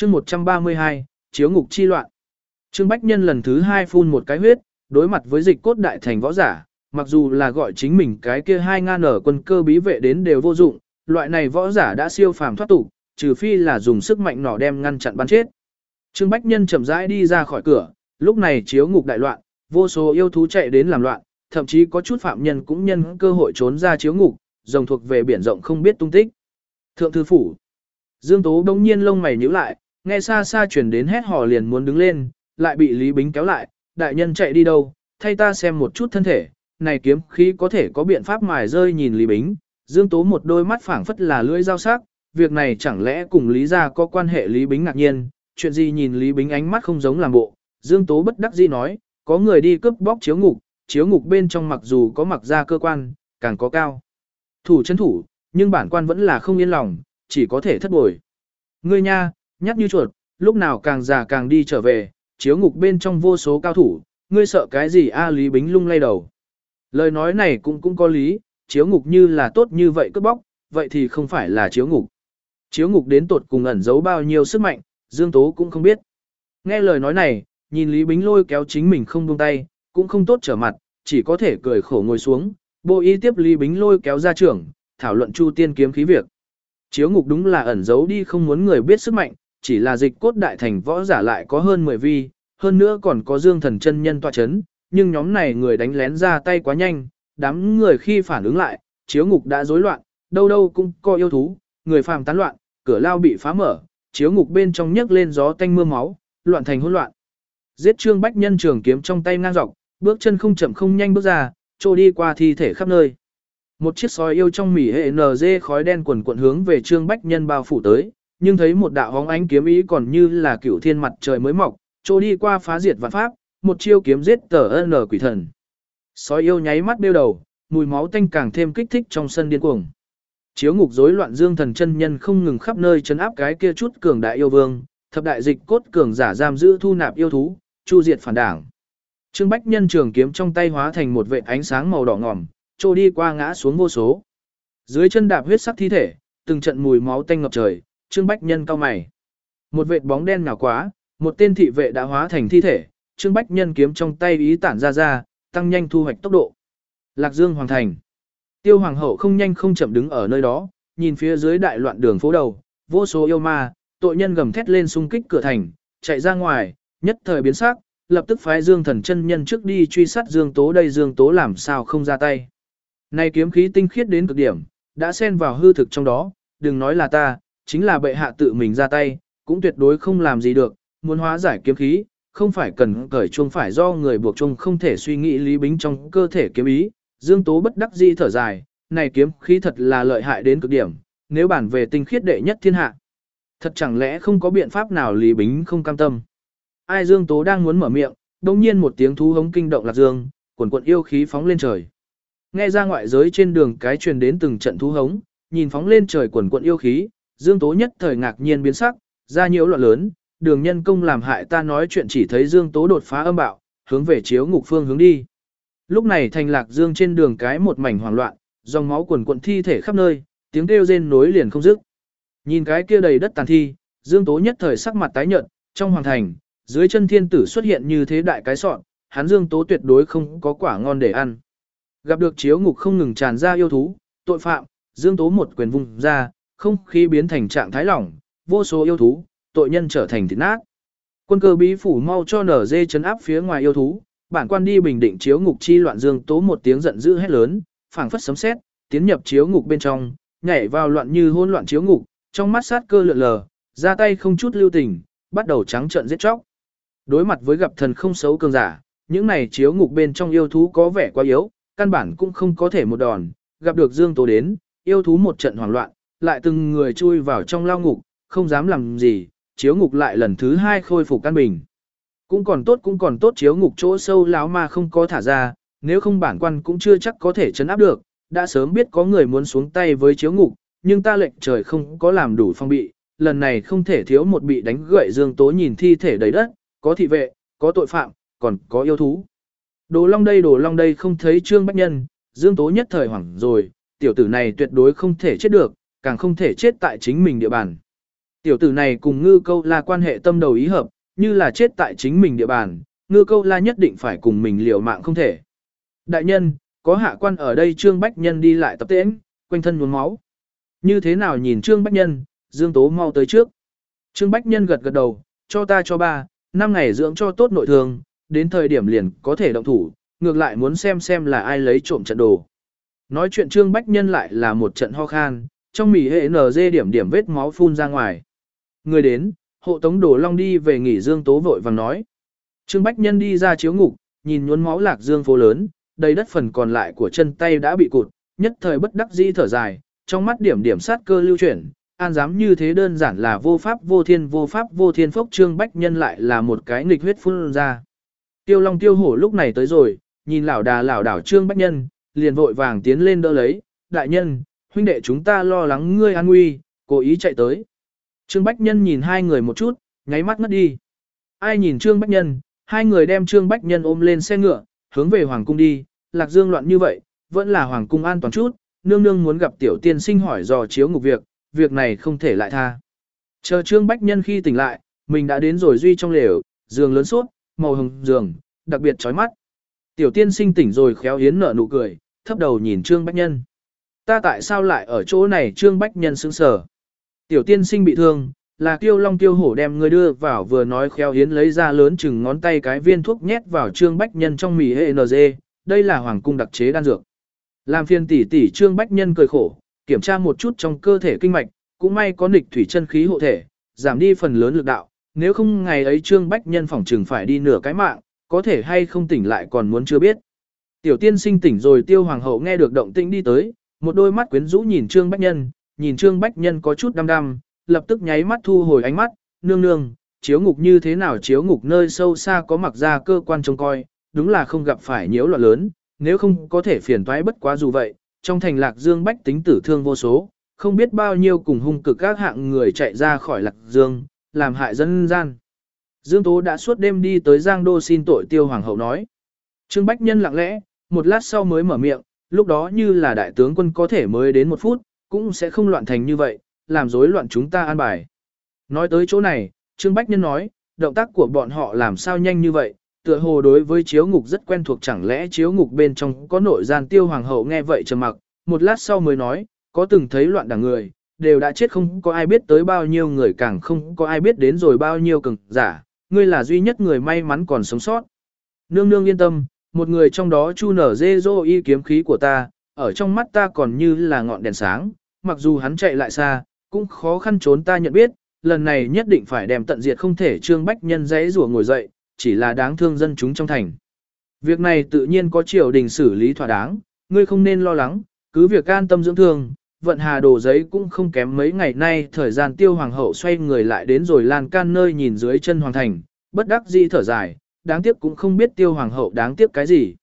chương 132, chiếu ngục chi loạn. Trương Bách Nhân lần thứ 2 phun một cái huyết, đối mặt với dịch cốt đại thành võ giả, mặc dù là gọi chính mình cái kia 2.000 ở quân cơ bí vệ đến đều vô dụng, loại này võ giả đã siêu phàm thoát tục, trừ phi là dùng sức mạnh nỏ đem ngăn chặn bắn chết. Trương Bách Nhân chậm rãi đi ra khỏi cửa, lúc này chiếu ngục đại loạn, vô số yêu thú chạy đến làm loạn, thậm chí có chút phạm nhân cũng nhân cơ hội trốn ra chiếu ngục, rồng thuộc về biển rộng không biết tung tích. Thượng thư phủ. Dương Tố bỗng nhiên lông mày nhíu lại, nghe xa xa chuyển đến hét hò liền muốn đứng lên, lại bị Lý Bính kéo lại, đại nhân chạy đi đâu, thay ta xem một chút thân thể, này kiếm khí có thể có biện pháp mài rơi nhìn Lý Bính. Dương Tố một đôi mắt phảng phất là lưỡi dao sắc, việc này chẳng lẽ cùng Lý gia có quan hệ. Lý Bính ngạc nhiên, chuyện gì nhìn Lý Bính ánh mắt không giống làm bộ. Dương Tố bất đắc dĩ nói, có người đi cướp bóc chiếu ngục bên trong mặc dù có mặc ra cơ quan, càng có cao thủ chân thủ, nhưng bản quan vẫn là không yên lòng, chỉ có thể thất bội. Ngươi nha, nhắc như chuột, lúc nào càng già càng đi trở về, chiếu ngục bên trong vô số cao thủ, ngươi sợ cái gì a? Lý Bính lung lay đầu. Lời nói này cũng có lý, chiếu ngục như là tốt như vậy cướp bóc, vậy thì không phải là chiếu ngục. Chiếu ngục đến tột cùng ẩn giấu bao nhiêu sức mạnh, Dương Tố cũng không biết. Nghe lời nói này, nhìn Lý Bính lôi kéo chính mình không buông tay, cũng không tốt trở mặt, chỉ có thể cười khổ ngồi xuống. Bộ y tiếp Lý Bính lôi kéo ra trưởng, thảo luận Chu Tiên kiếm khí việc. Chiếu ngục đúng là ẩn giấu đi không muốn người biết sức mạnh, chỉ là dịch cốt đại thành võ giả lại có hơn 10 vi, hơn nữa còn có Dương Thần chân nhân tọa chấn, nhưng nhóm này người đánh lén ra tay quá nhanh, đám người khi phản ứng lại, chiếu ngục đã rối loạn, đâu đâu cũng có yêu thú, người phàm tán loạn, cửa lao bị phá mở, chiếu ngục bên trong nhấc lên gió tanh mưa máu, loạn thành hỗn loạn. Giết Trương Bách Nhân trường kiếm trong tay ngang dọc, bước chân không chậm không nhanh bước ra, trôi đi qua thi thể khắp nơi. Một chiếc sói yêu trong mỉ hệ NG khói đen quần quận hướng về Trương Bách Nhân bao phủ tới, nhưng thấy một đạo hóng ánh kiếm ý còn như là cửu thiên mặt trời mới mọc, trôi đi qua phá diệt vạn pháp, một chiêu kiếm giết tờ N quỷ thần. Sói yêu nháy mắt đeo đầu, mùi máu tanh càng thêm kích thích trong sân điên cuồng. Chiếu ngục rối loạn, Dương Thần chân nhân không ngừng khắp nơi trấn áp cái kia chút cường đại yêu vương, thập đại dịch cốt cường giả giam giữ thu nạp yêu thú, chu diệt phản đảng. Trương Bách Nhân trường kiếm trong tay hóa thành một vệt ánh sáng màu đỏ ngòm, trôi đi qua ngã xuống vô số. Dưới chân đạp huyết sắc thi thể, từng trận mùi máu tanh ngập trời, Trương Bách Nhân cau mày. Một vệt bóng đen nhào quá, một tên thị vệ đã hóa thành thi thể, Trương Bách Nhân kiếm trong tay ý tản ra, tăng nhanh thu hoạch tốc độ. Lạc Dương hoàng thành. Tiêu hoàng hậu không nhanh không chậm đứng ở nơi đó, nhìn phía dưới đại loạn đường phố đầu, vô số yêu ma, tội nhân gầm thét lên xung kích cửa thành, chạy ra ngoài, nhất thời biến sắc, lập tức phái Dương Thần chân nhân trước đi truy sát Dương Tố. Đây Dương Tố làm sao không ra tay. Này kiếm khí tinh khiết đến cực điểm, đã xen vào hư thực trong đó, đừng nói là ta, chính là bệ hạ tự mình ra tay, cũng tuyệt đối không làm gì được, muốn hóa giải kiếm khí, không phải cần cởi chuông phải do người buộc chuông, không thể suy nghĩ Lý Bính trong cơ thể kiếm ý. Dương Tố bất đắc dĩ thở dài, này kiếm khí thật là lợi hại đến cực điểm, nếu bản về tinh khiết đệ nhất thiên hạ. Thật chẳng lẽ không có biện pháp nào? Lý Bính không cam tâm. Ai? Dương Tố đang muốn mở miệng, đồng nhiên một tiếng thú hống kinh động Lạc Dương, quần quận yêu khí phóng lên trời. Nghe ra ngoại giới trên đường cái truyền đến từng trận thú hống, nhìn phóng lên trời quần quận yêu khí, Dương Tố nhất thời ngạc nhiên biến sắc, ra nhiễu loạn lớn, đường nhân công làm hại ta. Nói chuyện chỉ thấy Dương Tố đột phá âm bạo, hướng về chiếu ngục phương hướng đi. Lúc này thành Lạc Dương trên đường cái một mảnh hoảng loạn, dòng máu quần quận thi thể khắp nơi, tiếng kêu rên nối liền không dứt. Nhìn cái kia đầy đất tàn thi, Dương Tố nhất thời sắc mặt tái nhợt, trong hoàng thành, dưới chân thiên tử xuất hiện như thế đại cái sọn, hắn Dương Tố tuyệt đối không có quả ngon để ăn. Gặp được chiếu ngục không ngừng tràn ra yêu thú, tội phạm, Dương Tố một quyền vung ra, không khí biến thành trạng thái lỏng, vô số yêu thú, tội nhân trở thành thịt nát. Quân cơ bí phủ mau cho nở dê chấn áp phía ngoài yêu thú, bản quan đi bình định chiếu ngục chi loạn. Dương Tố một tiếng giận dữ hét lớn, phảng phất sấm sét, tiến nhập chiếu ngục bên trong, nhảy vào loạn như hỗn loạn chiếu ngục, trong mắt sát cơ lượn lờ, ra tay không chút lưu tình, bắt đầu trắng trợn giết chóc. Đối mặt với gặp thần không xấu cường giả, những này chiếu ngục bên trong yêu thú có vẻ quá yếu, căn bản cũng không có thể một đòn. Gặp được Dương Tố đến, yêu thú một trận hoảng loạn, lại từng người chui vào trong lao ngục, không dám làm gì, chiếu ngục lại lần thứ 2 khôi phục căn bình. Cũng còn tốt chiếu ngục chỗ sâu láo ma không có thả ra, nếu không bản quan cũng chưa chắc có thể chấn áp được, đã sớm biết có người muốn xuống tay với chiếu ngục, nhưng ta lệnh trời không có làm đủ phong bị, lần này không thể thiếu một bị đánh gậy. Dương Tố nhìn thi thể đầy đất, có thị vệ, có tội phạm, còn có yêu thú. Đồ long đây không thấy Trương Bách Nhân, Dương Tố nhất thời hoảng rồi, tiểu tử này tuyệt đối không thể chết được, càng không thể chết tại chính mình địa bàn. Tiểu tử này cùng Ngư Câu La quan hệ tâm đầu ý hợp, như là chết tại chính mình địa bàn, Ngư Câu La nhất định phải cùng mình liều mạng không thể. Đại nhân, có hạ quan ở đây. Trương Bách Nhân đi lại tập tễnh, quanh thân nhuốm máu. Như thế nào nhìn Trương Bách Nhân, Dương Tố mau tới trước. Trương Bách Nhân gật gật đầu, cho ta cho 3-5 ngày dưỡng cho tốt nội thương, đến thời điểm liền có thể động thủ, ngược lại muốn xem là ai lấy trộm trận đồ. Nói chuyện Trương Bách Nhân lại là một trận ho khan, trong mỉ hệ NG điểm vết máu phun ra ngoài. Người đến, hộ tống Đồ Long đi về nghỉ. Dương Tố vội vàng nói. Trương Bách Nhân đi ra chiếu ngục, nhìn nhuốm máu Lạc Dương phố lớn, đầy đất phần còn lại của chân tay đã bị cụt, nhất thời bất đắc dĩ thở dài, trong mắt điểm sát cơ lưu chuyển, an dám như thế đơn giản là vô pháp vô thiên phốc. Trương Bách Nhân lại là một cái nghịch huyết phun ra. Tiêu Long Tiêu Hổ lúc này tới rồi, nhìn lảo đảo Trương Bách Nhân, liền vội vàng tiến lên đỡ lấy, đại nhân, huynh đệ chúng ta lo lắng ngươi an nguy, cố ý chạy tới. Trương Bách Nhân nhìn hai người một chút, nháy mắt ngất đi. Ai nhìn Trương Bách Nhân, hai người đem Trương Bách Nhân ôm lên xe ngựa, hướng về Hoàng cung đi. Lạc Dương loạn như vậy, vẫn là Hoàng cung an toàn chút, nương nương muốn gặp tiểu tiên sinh hỏi dò chiếu ngục việc này không thể lại tha. Chờ Trương Bách Nhân khi tỉnh lại, mình đã đến rồi duy trong lều, giường lớn suốt, màu hồng giường, đặc biệt chói mắt. Tiểu tiên sinh tỉnh rồi khéo hiến nở nụ cười, thấp đầu nhìn Trương Bách Nhân. Ta tại sao lại ở chỗ này? Trương Bách Nhân sững sờ. Tiểu tiên sinh bị thương, là Tiêu Long Tiêu Hổ đem người đưa vào, vừa nói khéo hiến lấy ra lớn chừng ngón tay cái viên thuốc nhét vào Trương Bách Nhân trong mì hệ NG, đây là hoàng cung đặc chế đan dược. Làm phiền tỷ Trương Bách Nhân cười khổ, kiểm tra một chút trong cơ thể kinh mạch, cũng may có nghịch thủy chân khí hộ thể, giảm đi phần lớn lực đạo, nếu không ngày ấy Trương Bách Nhân phỏng chừng phải đi nửa cái mạng, có thể hay không tỉnh lại còn muốn chưa biết. Tiểu tiên sinh tỉnh rồi. Tiêu Hoàng hậu nghe được động tĩnh đi tới, một đôi mắt quyến rũ nhìn Trương Bách Nhân, nhìn Trương Bách Nhân có chút đăm, lập tức nháy mắt thu hồi ánh mắt, nương, chiếu ngục như thế nào? Chiếu ngục nơi sâu xa có mặc ra cơ quan trông coi, đúng là không gặp phải nhiễu loạn lớn, nếu không có thể phiền toái bất quá dù vậy, trong thành Lạc Dương bách tính tử thương vô số, không biết bao nhiêu cùng hung cực các hạng người chạy ra khỏi Lạc Dương, làm hại dân gian. Dương Tố đã suốt đêm đi tới Giang Đô xin tội. Tiêu Hoàng hậu nói. Trương Bách Nhân lặng lẽ, một lát sau mới mở miệng, lúc đó như là đại tướng quân có thể mới đến 1 phút, cũng sẽ không loạn thành như vậy, làm rối loạn chúng ta an bài. Nói tới chỗ này, Trương Bách Nhân nói, động tác của bọn họ làm sao nhanh như vậy, tựa hồ đối với chiếu ngục rất quen thuộc, chẳng lẽ chiếu ngục bên trong có nội gian? Tiêu Hoàng hậu nghe vậy trầm mặc, một lát sau mới nói, có từng thấy loạn đảng người, đều đã chết, không có ai biết tới bao nhiêu người, càng không có ai biết đến rồi bao nhiêu cường giả, ngươi là duy nhất người may mắn còn sống sót. Nương yên tâm, một người trong đó chu nở dê dô y kiếm khí của ta, ở trong mắt ta còn như là ngọn đèn sáng, mặc dù hắn chạy lại xa, cũng khó khăn trốn ta nhận biết, lần này nhất định phải đem tận diệt không thể. Trương Bách Nhân dãy rủa ngồi dậy, chỉ là đáng thương dân chúng trong thành. Việc này tự nhiên có triều đình xử lý thỏa đáng, ngươi không nên lo lắng, cứ việc an tâm dưỡng thương, vận hà đồ giấy cũng không kém mấy ngày nay. Thời gian. Tiêu Hoàng hậu xoay người lại đến rồi lan can nơi nhìn dưới chân hoàng thành, bất đắc dĩ thở dài, đáng tiếc cũng không biết Tiêu Hoàng hậu đáng tiếc cái gì.